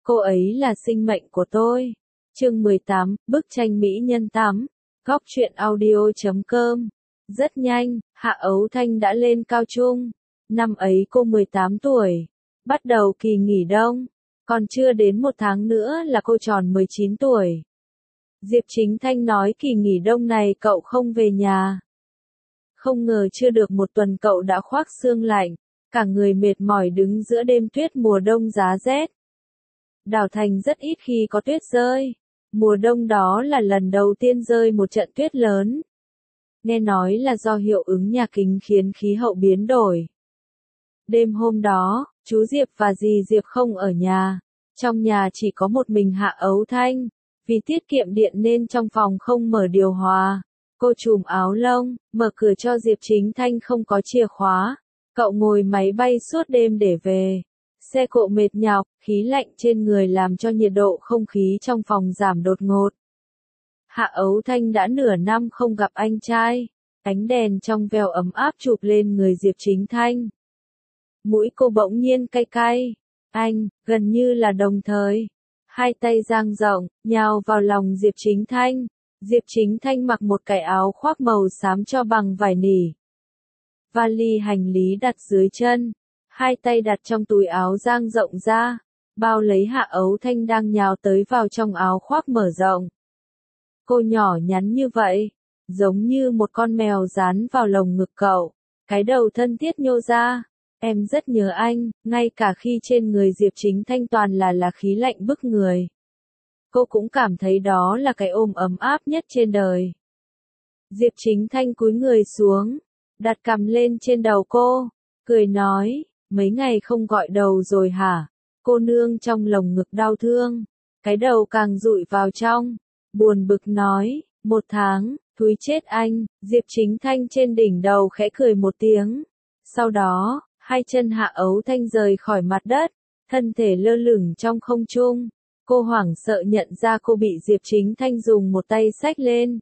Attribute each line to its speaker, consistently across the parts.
Speaker 1: Cô ấy là sinh mệnh của tôi. Chương 18, bức tranh mỹ nhân tắm. Góc truyện audio.com. Rất nhanh, Hạ Ấu Thanh đã lên cao trung. Năm ấy cô 18 tuổi. Bắt đầu kỳ nghỉ đông. Còn chưa đến một tháng nữa là cô tròn 19 tuổi. Diệp Chính Thanh nói kỳ nghỉ đông này cậu không về nhà. Không ngờ chưa được một tuần cậu đã khoác sương lạnh. Cả người mệt mỏi đứng giữa đêm tuyết mùa đông giá rét. Đảo Thành rất ít khi có tuyết rơi. Mùa đông đó là lần đầu tiên rơi một trận tuyết lớn. Nghe nói là do hiệu ứng nhà kính khiến khí hậu biến đổi. Đêm hôm đó, chú Diệp và dì Diệp không ở nhà. Trong nhà chỉ có một mình Hạ Ấu Thanh. Vì tiết kiệm điện nên trong phòng không mở điều hòa. Cô trùm áo lông, mở cửa cho Diệp Chính Thanh không có chìa khóa. Cậu ngồi máy bay suốt đêm để về. Xe cộ mệt nhọc, khí lạnh trên người làm cho nhiệt độ không khí trong phòng giảm đột ngột. Hạ Ấu Thanh đã nửa năm không gặp anh trai. Ánh đèn trong veo ấm áp chụp lên người Diệp Chính Thanh. Mũi cô bỗng nhiên cay cay. Anh, gần như là đồng thời. Hai tay dang rộng, nhào vào lòng Diệp Chính Thanh. Diệp Chính Thanh mặc một cái áo khoác màu xám cho bằng vải nỉ. Vali hành lý đặt dưới chân. Hai tay đặt trong túi áo dang rộng ra. Bao lấy Hạ Ấu Thanh đang nhào tới vào trong áo khoác mở rộng. Cô nhỏ nhắn như vậy. Giống như một con mèo dán vào lồng ngực cậu. Cái đầu thân thiết nhô ra. Em rất nhớ anh, ngay cả khi trên người Diệp Chính Thanh toàn là khí lạnh bức người. Cô cũng cảm thấy đó là cái ôm ấm áp nhất trên đời. Diệp Chính Thanh cúi người xuống, đặt cằm lên trên đầu cô, cười nói, mấy ngày không gọi đầu rồi hả? Cô nương trong lồng ngực đau thương, cái đầu càng dụi vào trong, buồn bực nói, 1 tháng, thúi chết anh. Diệp Chính Thanh trên đỉnh đầu khẽ cười một tiếng. Sau đó, hai chân Hạ Ấu Thanh rời khỏi mặt đất, thân thể lơ lửng trong không trung. Cô hoảng sợ nhận ra cô bị Diệp Chính Thanh dùng một tay xách lên.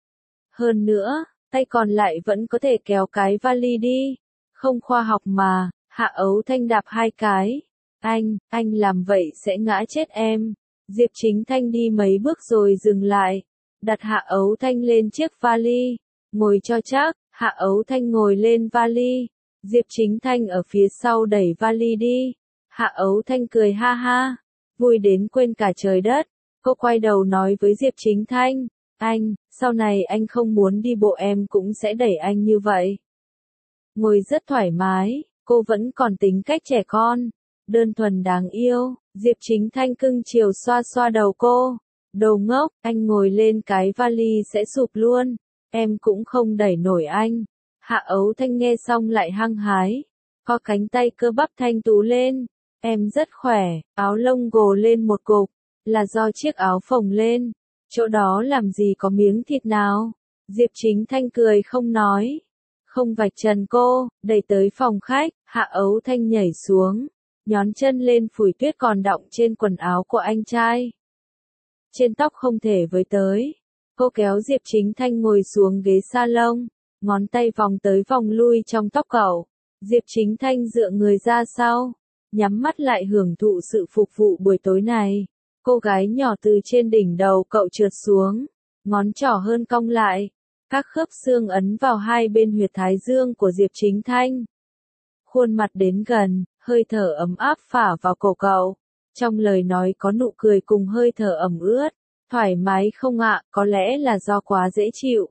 Speaker 1: Hơn nữa, tay còn lại vẫn có thể kéo cái vali đi. Không khoa học mà. Hạ Ấu Thanh đạp 2 cái. Anh làm vậy sẽ ngã chết em. Diệp Chính Thanh đi mấy bước rồi dừng lại. Đặt Hạ Ấu Thanh lên chiếc vali. Ngồi cho chắc. Hạ Ấu Thanh ngồi lên vali. Diệp Chính Thanh ở phía sau đẩy vali đi. Hạ Ấu Thanh cười ha ha. Vui đến quên cả trời đất. Cô quay đầu nói với Diệp Chính Thanh. Anh, sau này anh không muốn đi bộ em cũng sẽ đẩy anh như vậy. Ngồi rất thoải mái. Cô vẫn còn tính cách trẻ con. Đơn thuần đáng yêu. Diệp Chính Thanh cưng chiều xoa xoa đầu cô. Đồ ngốc, anh ngồi lên cái vali sẽ sụp luôn. Em cũng không đẩy nổi anh. Hạ Ấu Thanh nghe xong lại hăng hái. Co cánh tay cơ bắp thanh tú lên. Em rất khỏe, áo lông gồ lên một cục. Là do chiếc áo phồng lên. Chỗ đó làm gì có miếng thịt nào. Diệp Chính Thanh cười không nói. Không vạch trần cô, đẩy tới phòng khách. Hạ Ấu Thanh nhảy xuống. Nhón chân lên phủi tuyết còn đọng trên quần áo của anh trai. Trên tóc không thể với tới. Cô kéo Diệp Chính Thanh ngồi xuống ghế salon. Ngón tay vòng tới vòng lui trong tóc cậu. Diệp Chính Thanh dựa người ra sau. Nhắm mắt lại hưởng thụ sự phục vụ buổi tối này. Cô gái nhỏ từ trên đỉnh đầu cậu trượt xuống. Ngón trỏ hơn cong lại. Các khớp xương ấn vào hai bên huyệt thái dương của Diệp Chính Thanh. Khuôn mặt đến gần, hơi thở ấm áp phả vào cổ cậu. Trong lời nói có nụ cười cùng hơi thở ẩm ướt. Thoải mái không ạ, có lẽ là do quá dễ chịu.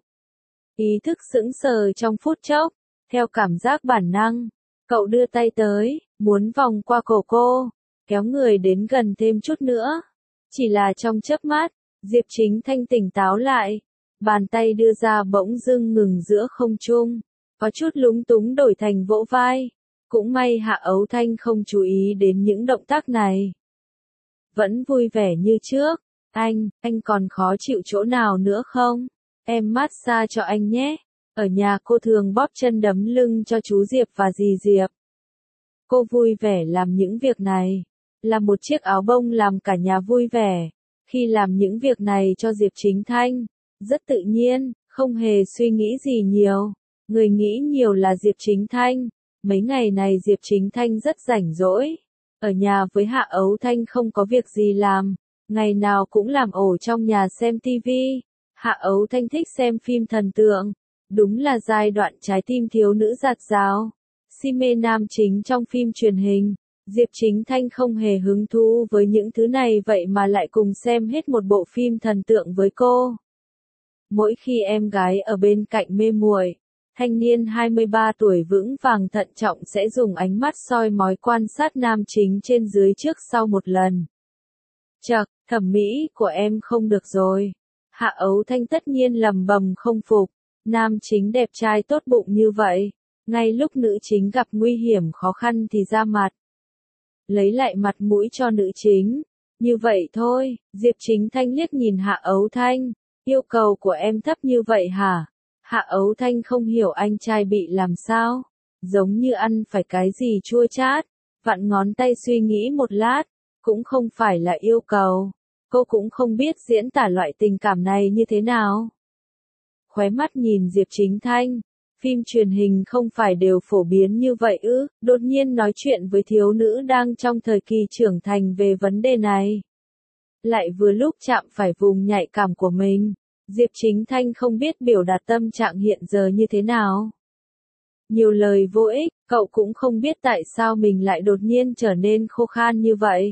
Speaker 1: Ý thức sững sờ trong phút chốc. Theo cảm giác bản năng, cậu đưa tay tới, muốn vòng qua cổ cô, kéo người đến gần thêm chút nữa. Chỉ là trong chớp mắt, Diệp Chính Thanh tỉnh táo lại. Bàn tay đưa ra bỗng dưng ngừng giữa không trung. Có chút lúng túng đổi thành vỗ vai. Cũng may Hạ Ấu Thanh không chú ý đến những động tác này. Vẫn vui vẻ như trước. Anh còn khó chịu chỗ nào nữa không? Em massage cho anh nhé. Ở nhà cô thường bóp chân đấm lưng cho chú Diệp và dì Diệp. Cô vui vẻ làm những việc này. Là một chiếc áo bông làm cả nhà vui vẻ. Khi làm những việc này cho Diệp Chính Thanh, rất tự nhiên, không hề suy nghĩ gì nhiều. Người nghĩ nhiều là Diệp Chính Thanh. Mấy ngày này Diệp Chính Thanh rất rảnh rỗi. Ở nhà với Hạ Ấu Thanh không có việc gì làm, ngày nào cũng làm ổ trong nhà xem tivi. Hạ Ấu Thanh thích xem phim thần tượng, đúng là giai đoạn trái tim thiếu nữ dạt dào. Si mê nam chính trong phim truyền hình, Diệp Chính Thanh không hề hứng thú với những thứ này vậy mà lại cùng xem hết một bộ phim thần tượng với cô. Mỗi khi em gái ở bên cạnh mê muội, thanh niên 23 tuổi vững vàng thận trọng sẽ dùng ánh mắt soi mói quan sát nam chính trên dưới trước sau một lần. Chậc, thẩm mỹ của em không được rồi. Hạ Ấu Thanh tất nhiên lầm bầm không phục, nam chính đẹp trai tốt bụng như vậy, ngay lúc nữ chính gặp nguy hiểm khó khăn thì ra mặt. Lấy lại mặt mũi cho nữ chính. Như vậy thôi, Diệp Chính Thanh liếc nhìn Hạ Ấu Thanh, yêu cầu của em thấp như vậy hả? Hạ Ấu Thanh không hiểu anh trai bị làm sao, giống như ăn phải cái gì chua chát, vặn ngón tay suy nghĩ một lát, cũng không phải là yêu cầu, cô cũng không biết diễn tả loại tình cảm này như thế nào. Khóe mắt nhìn Diệp Chính Thanh, phim truyền hình không phải đều phổ biến như vậy ư, đột nhiên nói chuyện với thiếu nữ đang trong thời kỳ trưởng thành về vấn đề này. Lại vừa lúc chạm phải vùng nhạy cảm của mình, Diệp Chính Thanh không biết biểu đạt tâm trạng hiện giờ như thế nào. Nhiều lời vô ích, cậu cũng không biết tại sao mình lại đột nhiên trở nên khô khan như vậy.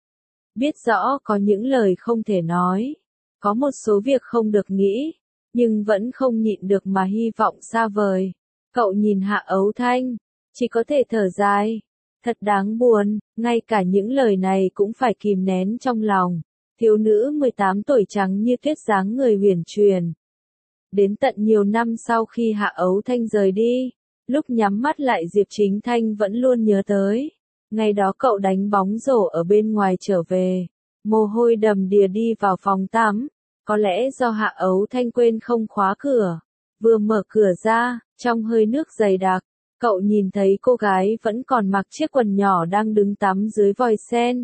Speaker 1: Biết rõ có những lời không thể nói, có một số việc không được nghĩ, nhưng vẫn không nhịn được mà hy vọng xa vời. Cậu nhìn Hạ Ấu Thanh, chỉ có thể thở dài. Thật đáng buồn, ngay cả những lời này cũng phải kìm nén trong lòng. Thiếu nữ 18 tuổi trắng như tuyết dáng người huyền truyền. Đến tận nhiều năm sau khi Hạ Ấu Thanh rời đi, lúc nhắm mắt lại Diệp Chính Thanh vẫn luôn nhớ tới. Ngày đó cậu đánh bóng rổ ở bên ngoài trở về, mồ hôi đầm đìa đi vào phòng tắm. Có lẽ do Hạ Ấu Thanh quên không khóa cửa, vừa mở cửa ra, trong hơi nước dày đặc, cậu nhìn thấy cô gái vẫn còn mặc chiếc quần nhỏ đang đứng tắm dưới vòi sen.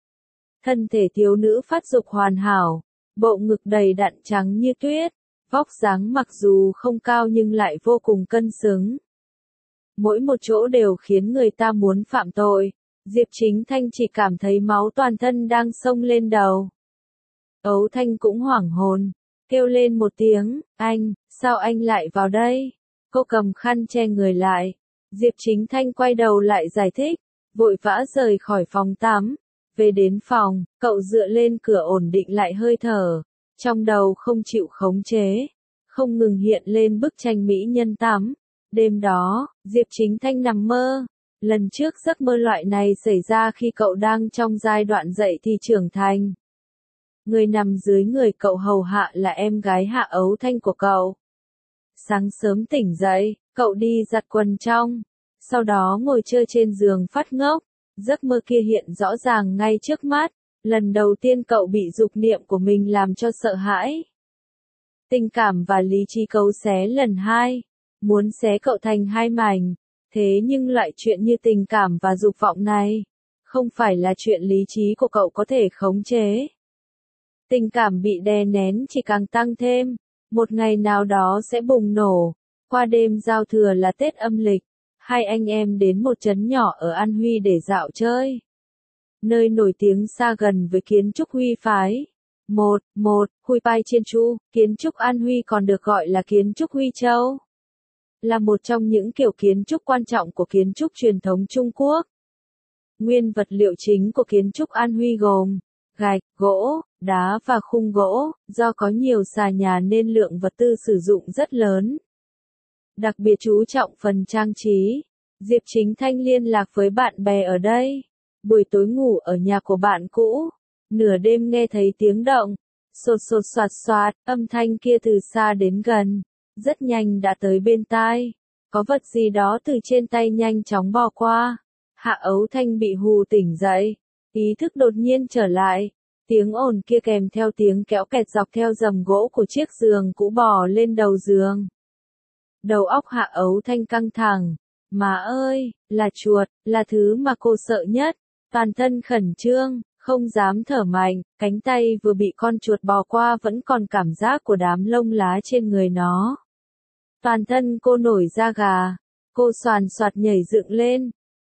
Speaker 1: Thân thể thiếu nữ phát dục hoàn hảo, bộ ngực đầy đặn trắng như tuyết, vóc dáng mặc dù không cao nhưng lại vô cùng cân xứng. Mỗi một chỗ đều khiến người ta muốn phạm tội, Diệp Chính Thanh chỉ cảm thấy máu toàn thân đang xông lên đầu. Ấu Thanh cũng hoảng hồn, kêu lên một tiếng, anh, sao anh lại vào đây? Cô cầm khăn che người lại. Diệp Chính Thanh quay đầu lại giải thích, vội vã rời khỏi phòng tắm. Về đến phòng, cậu dựa lên cửa ổn định lại hơi thở, trong đầu không chịu khống chế, không ngừng hiện lên bức tranh mỹ nhân tắm. Đêm đó, Diệp Chính Thanh nằm mơ. Lần trước giấc mơ loại này xảy ra khi cậu đang trong giai đoạn dậy thì trưởng thành. Người nằm dưới người cậu hầu hạ là em gái Hạ Ấu Thanh của cậu. Sáng sớm tỉnh dậy, cậu đi giặt quần trong, sau đó ngồi chơi trên giường phát ngốc. Giấc mơ kia hiện rõ ràng ngay trước mắt, lần đầu tiên cậu bị dục niệm của mình làm cho sợ hãi. Tình cảm và lý trí cấu xé lần hai, muốn xé cậu thành hai mảnh, thế nhưng loại chuyện như tình cảm và dục vọng này, không phải là chuyện lý trí của cậu có thể khống chế. Tình cảm bị đè nén chỉ càng tăng thêm, một ngày nào đó sẽ bùng nổ. Qua đêm giao thừa là Tết âm lịch, hai anh em đến một trấn nhỏ ở An Huy để dạo chơi. Nơi nổi tiếng xa gần với kiến trúc Huy phái. Huy Pai Chiên Chu, kiến trúc An Huy còn được gọi là kiến trúc Huy Châu. Là một trong những kiểu kiến trúc quan trọng của kiến trúc truyền thống Trung Quốc. Nguyên vật liệu chính của kiến trúc An Huy gồm gạch, gỗ, đá và khung gỗ, do có nhiều xà nhà nên lượng vật tư sử dụng rất lớn. Đặc biệt chú trọng phần trang trí. Diệp Chính Thanh liên lạc với bạn bè ở đây. Buổi tối ngủ ở nhà của bạn cũ. Nửa đêm nghe thấy tiếng động. Sột sột soạt soạt, âm thanh kia từ xa đến gần. Rất nhanh đã tới bên tai. Có vật gì đó từ trên tay nhanh chóng bò qua. Hạ Ấu Thanh bị hù tỉnh dậy. Ý thức đột nhiên trở lại. Tiếng ồn kia kèm theo tiếng kéo kẹt dọc theo rầm gỗ của chiếc giường cũ bò lên đầu giường. Đầu óc Hạ Ấu Thanh căng thẳng. Má ơi, là chuột, là thứ mà cô sợ nhất. Toàn thân khẩn trương, không dám thở mạnh, cánh tay vừa bị con chuột bò qua vẫn còn cảm giác của đám lông lá trên người nó. Toàn thân cô nổi da gà. Cô xoàn xoạt nhảy dựng lên.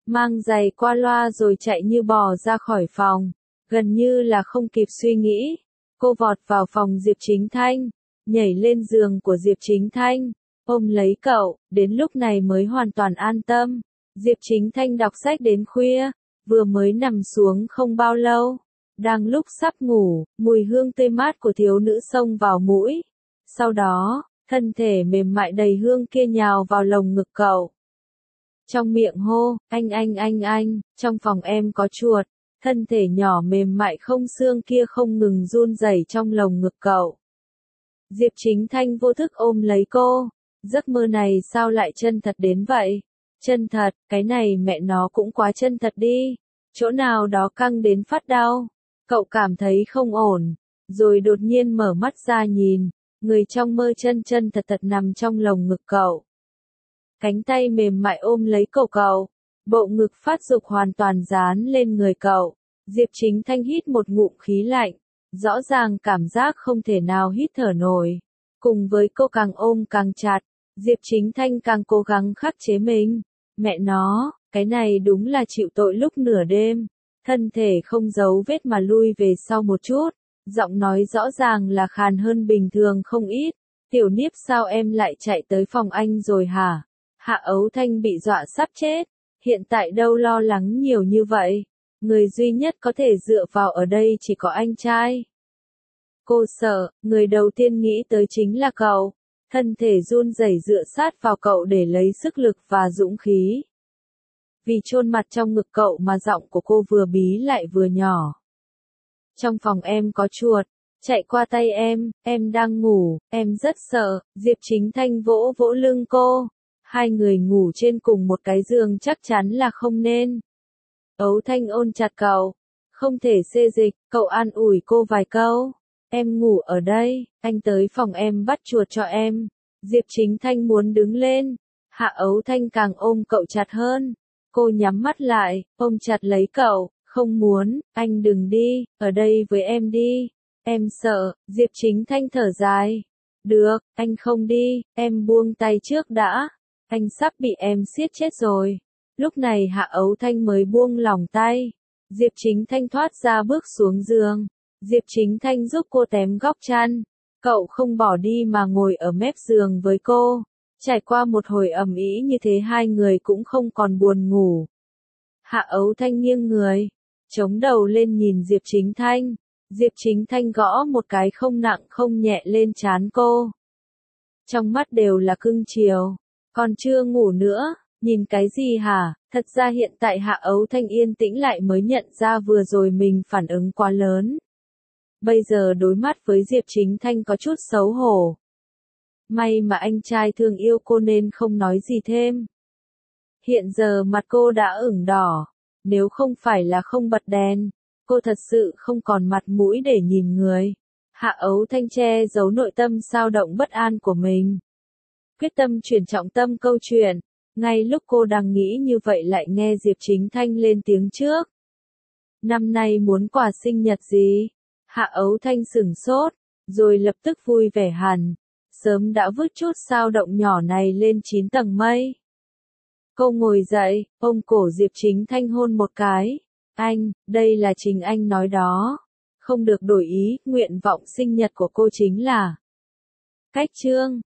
Speaker 1: mang giày qua loa rồi chạy như bò ra khỏi phòng. Gần như là không kịp suy nghĩ, cô vọt vào phòng Diệp Chính Thanh, nhảy lên giường của Diệp Chính Thanh, ôm lấy cậu, đến lúc này mới hoàn toàn an tâm. Diệp Chính Thanh đọc sách đến khuya, vừa mới nằm xuống không bao lâu. Đang lúc sắp ngủ, mùi hương tươi mát của thiếu nữ xông vào mũi. Sau đó, thân thể mềm mại đầy hương kia nhào vào lồng ngực cậu. Trong miệng hô, anh, trong phòng em có chuột. Thân thể nhỏ mềm mại không xương kia không ngừng run rẩy trong lồng ngực cậu. Diệp Chính Thanh vô thức ôm lấy cô. Giấc mơ này sao lại chân thật đến vậy? Chân thật, cái này mẹ nó cũng quá chân thật đi. Chỗ nào đó căng đến phát đau. Cậu cảm thấy không ổn. Rồi đột nhiên mở mắt ra nhìn. Người trong mơ chân thật nằm trong lồng ngực cậu. Cánh tay mềm mại ôm lấy cậu. Bộ ngực phát dục hoàn toàn dán lên người cậu. Diệp Chính Thanh hít một ngụm khí lạnh. Rõ ràng cảm giác không thể nào hít thở nổi. Cùng với cô càng ôm càng chặt, Diệp Chính Thanh càng cố gắng khắc chế mình. Mẹ nó, cái này đúng là chịu tội lúc nửa đêm. Thân thể không giấu vết mà lui về sau một chút. Giọng nói rõ ràng là khàn hơn bình thường không ít. Tiểu Niếp sao em lại chạy tới phòng anh rồi hả? Hạ Ấu Thanh bị dọa sắp chết. Hiện tại đâu lo lắng nhiều như vậy. Người duy nhất có thể dựa vào ở đây chỉ có anh trai. Cô sợ, người đầu tiên nghĩ tới chính là cậu. Thân thể run rẩy dựa sát vào cậu để lấy sức lực và dũng khí. Vì chôn mặt trong ngực cậu mà giọng của cô vừa bí lại vừa nhỏ. Trong phòng em có chuột, chạy qua tay em đang ngủ, em rất sợ. Diệp Chính Thanh vỗ vỗ lưng cô. Hai người ngủ trên cùng một cái giường chắc chắn là không nên. Ấu Thanh ôn chặt cậu. Không thể xê dịch, cậu an ủi cô vài câu. Em ngủ ở đây, anh tới phòng em bắt chuột cho em. Diệp Chính Thanh muốn đứng lên. Hạ Ấu Thanh càng ôm cậu chặt hơn. Cô nhắm mắt lại, ôm chặt lấy cậu. Không muốn, anh đừng đi, ở đây với em đi. Em sợ, Diệp Chính Thanh thở dài. Được, anh không đi, em buông tay trước đã. Anh sắp bị em siết chết rồi. Lúc này Hạ Ấu Thanh mới buông lỏng tay. Diệp Chính Thanh thoát ra bước xuống giường. Diệp Chính Thanh giúp cô tém góc chăn. Cậu không bỏ đi mà ngồi ở mép giường với cô. Trải qua một hồi ầm ĩ như thế hai người cũng không còn buồn ngủ. Hạ Ấu Thanh nghiêng người, chống đầu lên nhìn Diệp Chính Thanh. Diệp Chính Thanh gõ một cái không nặng không nhẹ lên trán cô. Trong mắt đều là cưng chiều. Còn chưa ngủ nữa, nhìn cái gì hả? Thật ra hiện tại Hạ Ấu Thanh yên tĩnh lại mới nhận ra vừa rồi mình phản ứng quá lớn. Bây giờ đối mắt với Diệp Chính Thanh có chút xấu hổ. May mà anh trai thương yêu cô nên không nói gì thêm. Hiện giờ mặt cô đã ửng đỏ. Nếu không phải là không bật đèn, cô thật sự không còn mặt mũi để nhìn người. Hạ Ấu Thanh che giấu nội tâm xao động bất an của mình. Quyết tâm chuyển trọng tâm câu chuyện. Ngay lúc cô đang nghĩ như vậy lại nghe Diệp Chính Thanh lên tiếng trước. Năm nay muốn quà sinh nhật gì? Hạ Ấu Thanh sửng sốt, rồi lập tức vui vẻ hẳn. Sớm đã vứt chút xao động nhỏ này lên 9 tầng mây. Cô ngồi dậy, ôm cổ Diệp Chính Thanh hôn một cái. Anh, đây là chính anh nói đó. Không được đổi ý, nguyện vọng sinh nhật của cô chính là. Cách chương.